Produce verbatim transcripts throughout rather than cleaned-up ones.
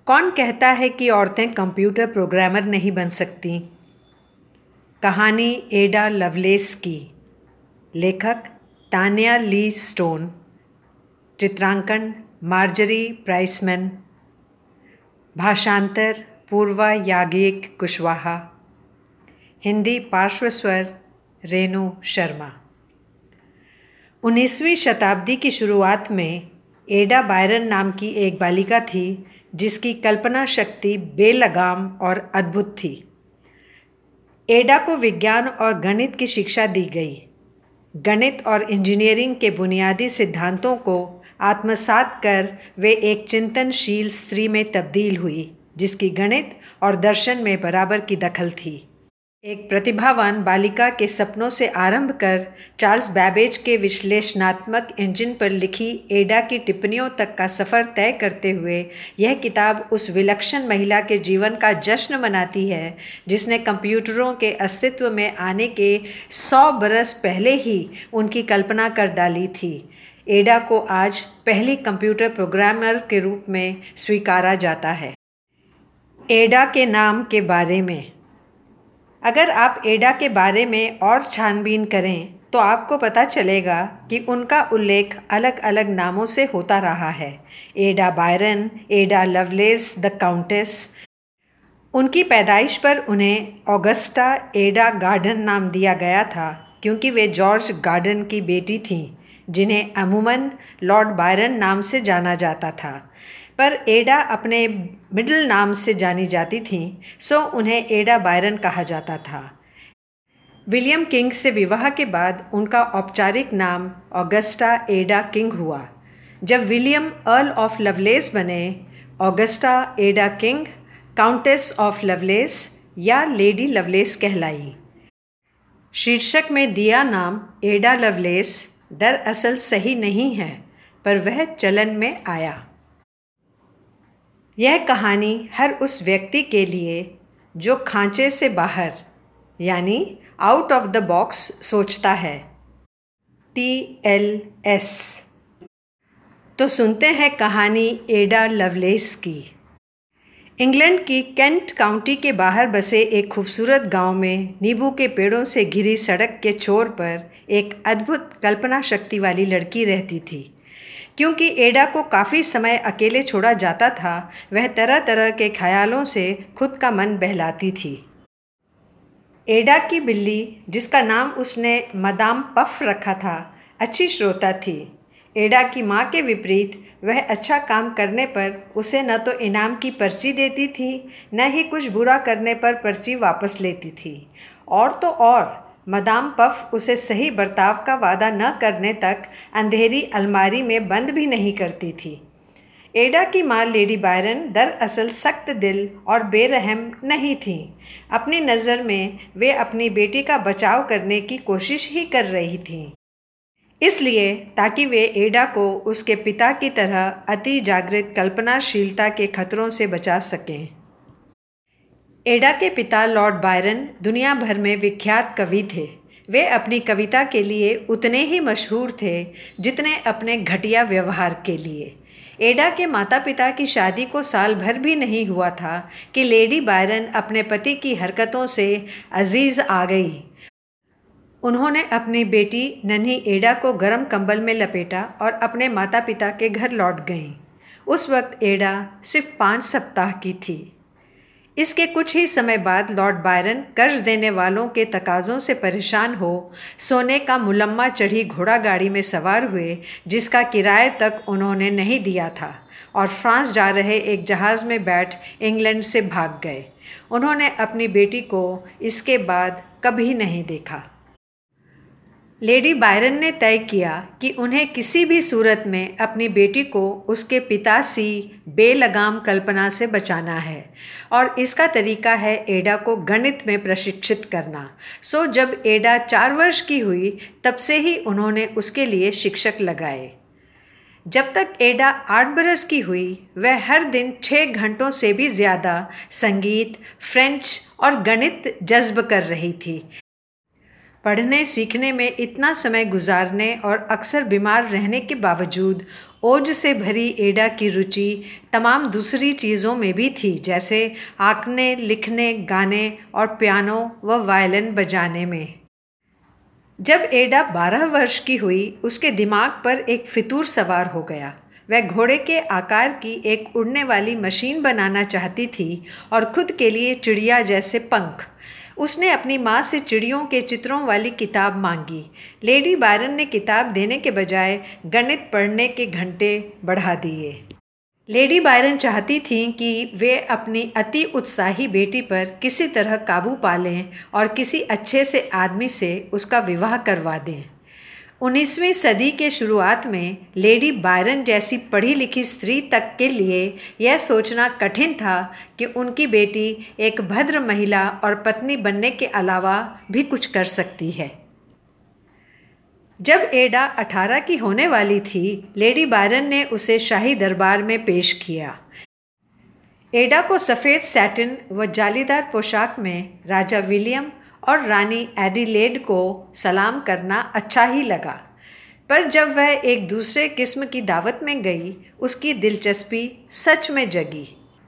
कौन कहता है कि औरतें कंप्यूटर प्रोग्रामर नहीं बन सकती? कहानी एडा लवलेस की। लेखक तान्या ली स्टोन। चित्रांकन मार्जरी प्राइसमैन। भाषांतर पूर्वा याज्ञिक कुशवाहा। हिंदी पार्श्व स्वर रेणु शर्मा। उन्नीसवीं शताब्दी की शुरुआत में एडा बायरन नाम की एक बालिका थी जिसकी कल्पना शक्ति बेलगाम और अद्भुत थी। एडा को विज्ञान और गणित की शिक्षा दी गई। गणित और इंजीनियरिंग के बुनियादी सिद्धांतों को आत्मसात कर वे एक चिंतनशील स्त्री में तब्दील हुई जिसकी गणित और दर्शन में बराबर की दखल थी। एक प्रतिभावान बालिका के सपनों से आरंभ कर चार्ल्स बैबेज के विश्लेषणात्मक इंजन पर लिखी एडा की टिप्पणियों तक का सफ़र तय करते हुए यह किताब उस विलक्षण महिला के जीवन का जश्न मनाती है जिसने कंप्यूटरों के अस्तित्व में आने के सौ बरस पहले ही उनकी कल्पना कर डाली थी। एडा को आज पहली कंप्यूटर प्रोग्रामर के रूप में स्वीकारा जाता है। एडा के नाम के बारे में। अगर आप एडा के बारे में और छानबीन करें तो आपको पता चलेगा कि उनका उल्लेख अलग अलग नामों से होता रहा है। एडा बायरन, एडा लवलेस द काउंटेस। उनकी पैदाइश पर उन्हें ऑगस्टा एडा गार्डन नाम दिया गया था क्योंकि वे जॉर्ज गार्डन की बेटी थीं जिन्हें अमूमन लॉर्ड बायरन नाम से जाना जाता था, पर एडा अपने मिडिल नाम से जानी जाती थीं, सो उन्हें एडा बायरन कहा जाता था। विलियम किंग से विवाह के बाद उनका औपचारिक नाम ऑगस्टा एडा किंग हुआ। जब विलियम अर्ल ऑफ लवलेस बने, Augusta Ada King Countess of Lovelace या लेडी लवलेस कहलाई। शीर्षक में दिया नाम एडा लवलेस दरअसल सही नहीं है, पर वह चलन में आया। यह कहानी हर उस व्यक्ति के लिए जो खांचे से बाहर यानी आउट ऑफ द बॉक्स सोचता है। T L S. तो सुनते हैं कहानी एडा लवलेस की। इंग्लैंड की केंट काउंटी के बाहर बसे एक खूबसूरत गांव में नींबू के पेड़ों से घिरी सड़क के छोर पर एक अद्भुत कल्पना शक्ति वाली लड़की रहती थी। क्योंकि एडा को काफ़ी समय अकेले छोड़ा जाता था, वह तरह तरह के ख्यालों से खुद का मन बहलाती थी। एडा की बिल्ली, जिसका नाम उसने मदाम पफ रखा था, अच्छी श्रोता थी। एडा की माँ के विपरीत वह अच्छा काम करने पर उसे न तो इनाम की पर्ची देती थी, न ही कुछ बुरा करने पर पर्ची वापस लेती थी। और तो और मदाम पफ उसे सही बर्ताव का वादा न करने तक अंधेरी अलमारी में बंद भी नहीं करती थी। एडा की माँ लेडी बायरन दरअसल सख्त दिल और बेरहम नहीं थीं। अपनी नज़र में वे अपनी बेटी का बचाव करने की कोशिश ही कर रही थीं, इसलिए ताकि वे एडा को उसके पिता की तरह अति जागृत कल्पनाशीलता के खतरों से बचा सकें। एडा के पिता लॉर्ड बायरन दुनिया भर में विख्यात कवि थे। वे अपनी कविता के लिए उतने ही मशहूर थे जितने अपने घटिया व्यवहार के लिए। एडा के माता पिता की शादी को साल भर भी नहीं हुआ था कि लेडी बायरन अपने पति की हरकतों से अजीज आ गई। उन्होंने अपनी बेटी नन्ही एडा को गर्म कंबल में लपेटा और अपने माता पिता के घर लौट गईं। उस वक्त एडा सिर्फ पाँच सप्ताह की थी। इसके कुछ ही समय बाद लॉर्ड बायरन कर्ज देने वालों के तकाज़ों से परेशान हो सोने का मुलम्मा चढ़ी घोड़ा गाड़ी में सवार हुए जिसका किराए तक उन्होंने नहीं दिया था, और फ्रांस जा रहे एक जहाज़ में बैठ इंग्लैंड से भाग गए। उन्होंने अपनी बेटी को इसके बाद कभी नहीं देखा। लेडी बायरन ने तय किया कि उन्हें किसी भी सूरत में अपनी बेटी को उसके पिता सी बेलगाम कल्पना से बचाना है, और इसका तरीका है एडा को गणित में प्रशिक्षित करना। सो जब एडा चार वर्ष की हुई तब से ही उन्होंने उसके लिए शिक्षक लगाए। जब तक एडा आठ बरस की हुई वह हर दिन छः घंटों से भी ज़्यादा संगीत, फ्रेंच और गणित जज्ब कर रही थी। पढ़ने सीखने में इतना समय गुजारने और अक्सर बीमार रहने के बावजूद ओज से भरी एडा की रुचि तमाम दूसरी चीज़ों में भी थी, जैसे आंकने, लिखने, गाने और पियानो व वायलिन बजाने में। जब एडा बारह वर्ष की हुई, उसके दिमाग पर एक फितूर सवार हो गया। वह घोड़े के आकार की एक उड़ने वाली मशीन बनाना चाहती थी और खुद के लिए चिड़िया जैसे पंख। उसने अपनी माँ से चिड़ियों के चित्रों वाली किताब मांगी। लेडी बायरन ने किताब देने के बजाय गणित पढ़ने के घंटे बढ़ा दिए। लेडी बायरन चाहती थीं कि वे अपनी अति उत्साही बेटी पर किसी तरह काबू पा लें और किसी अच्छे से आदमी से उसका विवाह करवा दें। उन्नीसवीं सदी के शुरुआत में लेडी बायरन जैसी पढ़ी लिखी स्त्री तक के लिए यह सोचना कठिन था कि उनकी बेटी एक भद्र महिला और पत्नी बनने के अलावा भी कुछ कर सकती है। जब एडा अठारह की होने वाली थी, लेडी बायरन ने उसे शाही दरबार में पेश किया। एडा को सफ़ेद सैटिन व जालीदार पोशाक में राजा विलियम और रानी एडिलेड को सलाम करना अच्छा ही लगा, पर जब वह एक दूसरे किस्म की दावत में गई, उसकी दिलचस्पी सच में जगी।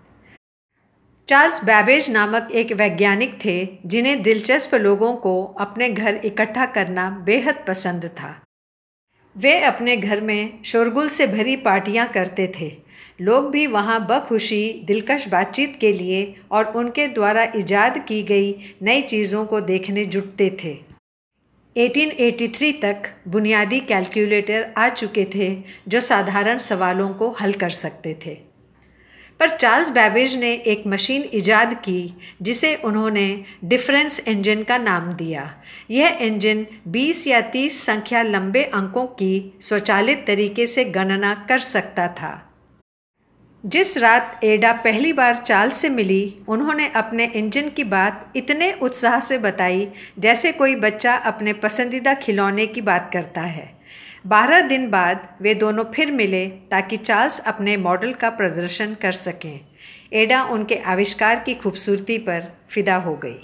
चार्ल्स बैबेज नामक एक वैज्ञानिक थे जिन्हें दिलचस्प लोगों को अपने घर इकट्ठा करना बेहद पसंद था। वे अपने घर में शोरगुल से भरी पार्टियां करते थे। लोग भी वहां बखुशी दिलकश बातचीत के लिए और उनके द्वारा इजाद की गई नई चीज़ों को देखने जुटते थे। अठारह सौ तिरासी तक बुनियादी कैलकुलेटर आ चुके थे जो साधारण सवालों को हल कर सकते थे, पर चार्ल्स बैबेज ने एक मशीन इजाद की जिसे उन्होंने डिफरेंस इंजन का नाम दिया। यह इंजन बीस या तीस संख्या लंबे अंकों की स्वचालित तरीके से गणना कर सकता था। जिस रात एडा पहली बार चार्ल्स से मिली, उन्होंने अपने इंजन की बात इतने उत्साह से बताई जैसे कोई बच्चा अपने पसंदीदा खिलौने की बात करता है। बारह दिन बाद वे दोनों फिर मिले ताकि चार्ल्स अपने मॉडल का प्रदर्शन कर सकें। एडा उनके आविष्कार की खूबसूरती पर फिदा हो गई।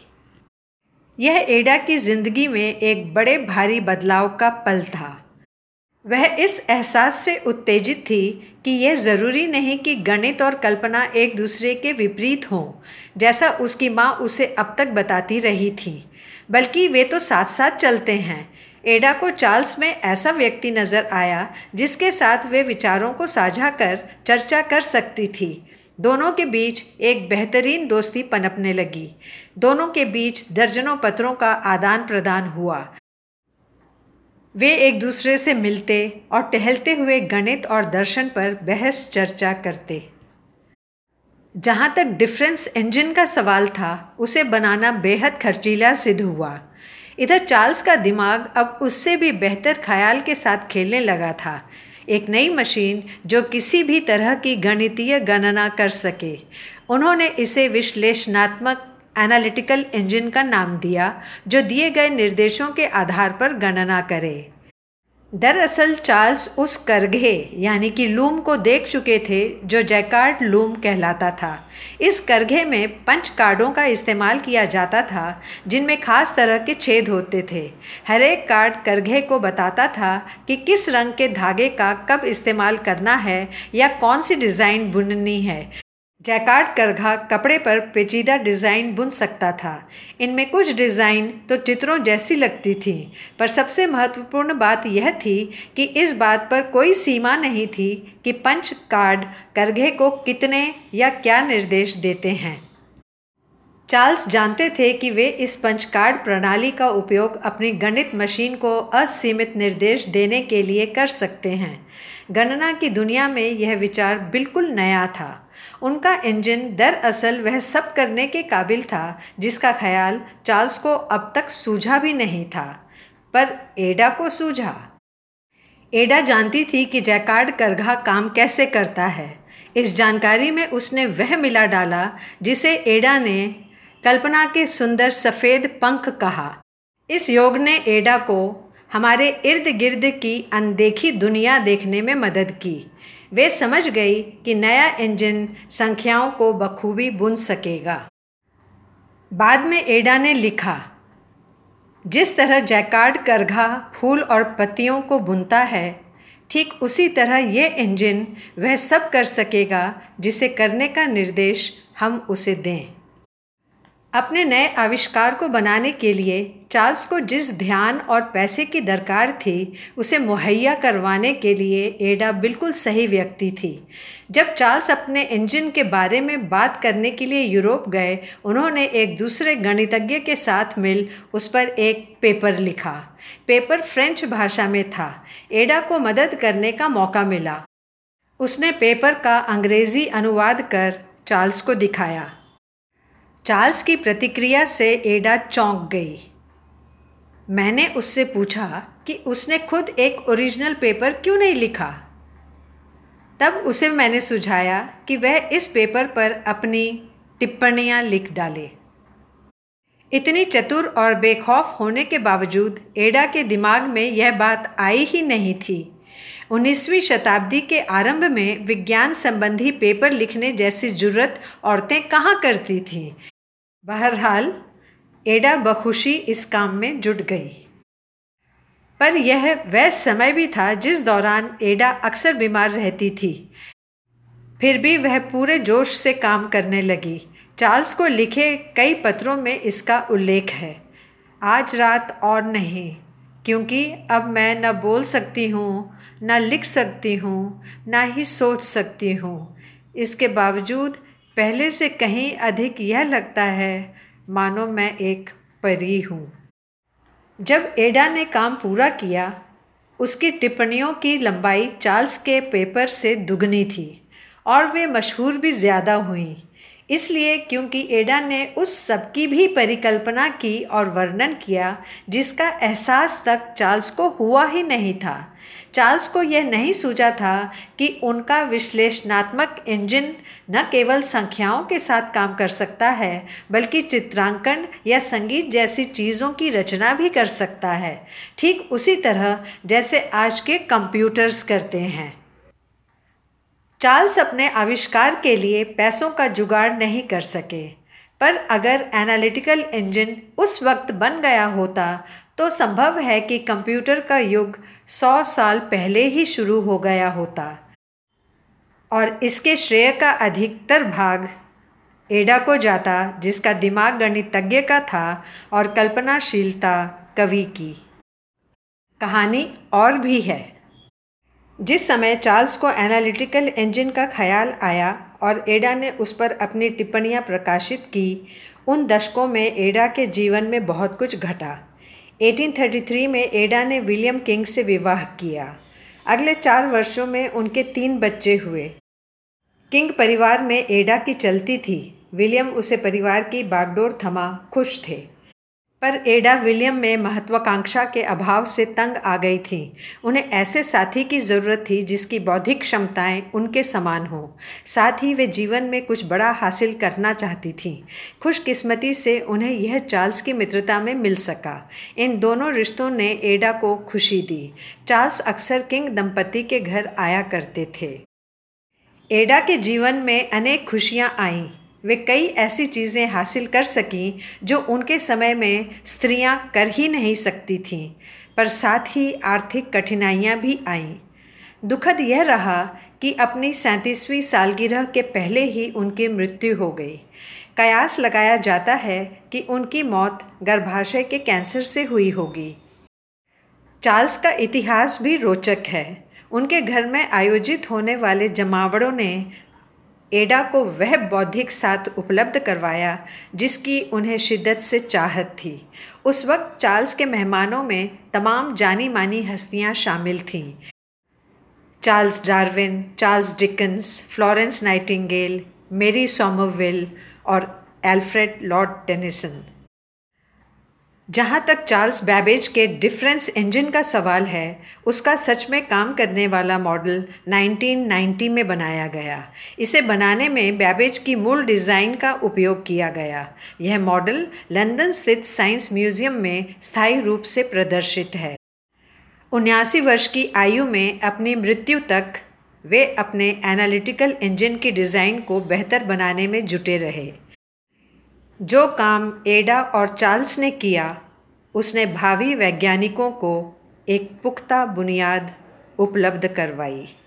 यह एडा की जिंदगी में एक बड़े भारी बदलाव का पल था। वह इस एहसास से उत्तेजित थी कि यह ज़रूरी नहीं कि गणित और कल्पना एक दूसरे के विपरीत हों, जैसा उसकी माँ उसे अब तक बताती रही थी, बल्कि वे तो साथ साथ चलते हैं। एडा को चार्ल्स में ऐसा व्यक्ति नज़र आया जिसके साथ वे विचारों को साझा कर चर्चा कर सकती थी। दोनों के बीच एक बेहतरीन दोस्ती पनपने लगी। दोनों के बीच दर्जनों पत्रों का आदान प्रदान हुआ। वे एक दूसरे से मिलते और टहलते हुए गणित और दर्शन पर बहस चर्चा करते। जहाँ तक डिफरेंस इंजन का सवाल था, उसे बनाना बेहद खर्चीला सिद्ध हुआ। इधर चार्ल्स का दिमाग अब उससे भी बेहतर ख्याल के साथ खेलने लगा था। एक नई मशीन जो किसी भी तरह की गणितीय गणना कर सके। उन्होंने इसे विश्लेषणात्मक एनालिटिकल इंजन का नाम दिया, जो दिए गए निर्देशों के आधार पर गणना करे। दरअसल चार्ल्स उस करघे यानी कि लूम को देख चुके थे जो जैकार्ड लूम कहलाता था। इस करघे में पंच कार्डों का इस्तेमाल किया जाता था जिनमें खास तरह के छेद होते थे। हर एक कार्ड करघे को बताता था कि किस रंग के धागे का कब इस्तेमाल करना है या कौन सी डिज़ाइन बुननी है। जैकार्ड करघा कपड़े पर पेचीदा डिज़ाइन बुन सकता था। इनमें कुछ डिज़ाइन तो चित्रों जैसी लगती थी, पर सबसे महत्वपूर्ण बात यह थी कि इस बात पर कोई सीमा नहीं थी कि पंच कार्ड करघे को कितने या क्या निर्देश देते हैं। चार्ल्स जानते थे कि वे इस पंच कार्ड प्रणाली का उपयोग अपनी गणित मशीन को असीमित निर्देश देने के लिए कर सकते हैं। गणना की दुनिया में यह विचार बिल्कुल नया था। उनका इंजन दरअसल वह सब करने के काबिल था जिसका ख्याल चार्ल्स को अब तक सूझा भी नहीं था, पर एडा को सूझा। एडा जानती थी कि जैकार्ड करघा काम कैसे करता है। इस जानकारी में उसने वह मिला डाला जिसे एडा ने कल्पना के सुंदर सफ़ेद पंख कहा। इस योग ने एडा को हमारे इर्द गिर्द की अनदेखी दुनिया देखने में मदद की। वे समझ गई कि नया इंजन संख्याओं को बखूबी बुन सकेगा। बाद में एडा ने लिखा, जिस तरह जैकार्ड करघा फूल और पत्तियों को बुनता है, ठीक उसी तरह ये इंजन वह सब कर सकेगा जिसे करने का निर्देश हम उसे दें। अपने नए आविष्कार को बनाने के लिए चार्ल्स को जिस ध्यान और पैसे की दरकार थी उसे मुहैया करवाने के लिए एडा बिल्कुल सही व्यक्ति थी। जब चार्ल्स अपने इंजन के बारे में बात करने के लिए यूरोप गए, उन्होंने एक दूसरे गणितज्ञ के साथ मिल उस पर एक पेपर लिखा। पेपर फ्रेंच भाषा में था। एडा को मदद करने का मौका मिला। उसने पेपर का अंग्रेजी अनुवाद कर चार्ल्स को दिखाया। चार्ल्स की प्रतिक्रिया से एडा चौंक गई। मैंने उससे पूछा कि उसने खुद एक ओरिजिनल पेपर क्यों नहीं लिखा। तब उसे मैंने सुझाया कि वह इस पेपर पर अपनी टिप्पणियां लिख डाले। इतनी चतुर और बेखौफ होने के बावजूद एडा के दिमाग में यह बात आई ही नहीं थी। उन्नीसवीं शताब्दी के आरंभ में विज्ञान संबंधी पेपर लिखने जैसी जुर्रत औरतें कहाँ करती थीं। बहरहाल एडा बखुशी इस काम में जुट गई। पर यह वह समय भी था जिस दौरान एडा अक्सर बीमार रहती थी। फिर भी वह पूरे जोश से काम करने लगी। चार्ल्स को लिखे कई पत्रों में इसका उल्लेख है। आज रात और नहीं, क्योंकि अब मैं न बोल सकती हूँ, न लिख सकती हूँ, न ही सोच सकती हूँ। इसके बावजूद पहले से कहीं अधिक यह लगता है मानो मैं एक परी हूँ। जब एडा ने काम पूरा किया, उसकी टिप्पणियों की लंबाई चार्ल्स के पेपर से दुगनी थी और वे मशहूर भी ज़्यादा हुईं। इसलिए क्योंकि एडा ने उस सब की भी परिकल्पना की और वर्णन किया जिसका एहसास तक चार्ल्स को हुआ ही नहीं था। चार्ल्स को यह नहीं सूझा था कि उनका विश्लेषणात्मक इंजन न केवल संख्याओं के साथ काम कर सकता है, बल्कि चित्रांकन या संगीत जैसी चीज़ों की रचना भी कर सकता है, ठीक उसी तरह जैसे आज के कंप्यूटर्स करते हैं। चार्ल्स अपने आविष्कार के लिए पैसों का जुगाड़ नहीं कर सके, पर अगर एनालिटिकल इंजन उस वक्त बन गया होता तो संभव है कि कंप्यूटर का युग सौ साल पहले ही शुरू हो गया होता और इसके श्रेय का अधिकतर भाग एडा को जाता, जिसका दिमाग गणितज्ञ का था और कल्पनाशीलता कवि की। कहानी और भी है। जिस समय चार्ल्स को एनालिटिकल इंजन का ख्याल आया और एडा ने उस पर अपनी टिप्पणियां प्रकाशित की, उन दशकों में एडा के जीवन में बहुत कुछ घटा। अठारह सौ तैंतीस में एडा ने विलियम किंग से विवाह किया। अगले चार वर्षों में उनके तीन बच्चे हुए। किंग परिवार में एडा की चलती थी। विलियम उसे परिवार की बागडोर थमा खुश थे, पर एडा विलियम में महत्वाकांक्षा के अभाव से तंग आ गई थी। उन्हें ऐसे साथी की ज़रूरत थी जिसकी बौद्धिक क्षमताएं उनके समान हों। साथ ही वे जीवन में कुछ बड़ा हासिल करना चाहती थीं। खुशकिस्मती से उन्हें यह चार्ल्स की मित्रता में मिल सका। इन दोनों रिश्तों ने एडा को खुशी दी। चार्ल्स अक्सर किंग दंपति के घर आया करते थे। एडा के जीवन में अनेक खुशियाँ आईं। वे कई ऐसी चीज़ें हासिल कर सकीं जो उनके समय में स्त्रियां कर ही नहीं सकती थीं, पर साथ ही आर्थिक कठिनाइयां भी आईं। दुखद यह रहा कि अपनी सैंतीसवीं सालगिरह के पहले ही उनकी मृत्यु हो गई। कयास लगाया जाता है कि उनकी मौत गर्भाशय के कैंसर से हुई होगी। चार्ल्स का इतिहास भी रोचक है। उनके घर में आयोजित होने वाले जमावड़ों ने एडा को वह बौद्धिक साथ उपलब्ध करवाया जिसकी उन्हें शिद्दत से चाहत थी। उस वक्त चार्ल्स के मेहमानों में तमाम जानी मानी हस्तियां शामिल थीं। Charles Darwin, Charles Dickens, Florence Nightingale, Mary Somerville और एल्फ्रेड लॉर्ड टेनिसन। जहाँ तक चार्ल्स बैबेज के डिफरेंस इंजन का सवाल है, उसका सच में काम करने वाला मॉडल उन्नीस सौ नब्बे में बनाया गया। इसे बनाने में बैबेज की मूल डिज़ाइन का उपयोग किया गया। यह मॉडल लंदन स्थित साइंस म्यूजियम में स्थायी रूप से प्रदर्शित है। उन्यासी वर्ष की आयु में अपनी मृत्यु तक वे अपने एनालिटिकल इंजन की डिज़ाइन को बेहतर बनाने में जुटे रहे। जो काम एडा और चार्ल्स ने किया, उसने भावी वैज्ञानिकों को एक पुख्ता बुनियाद उपलब्ध करवाई।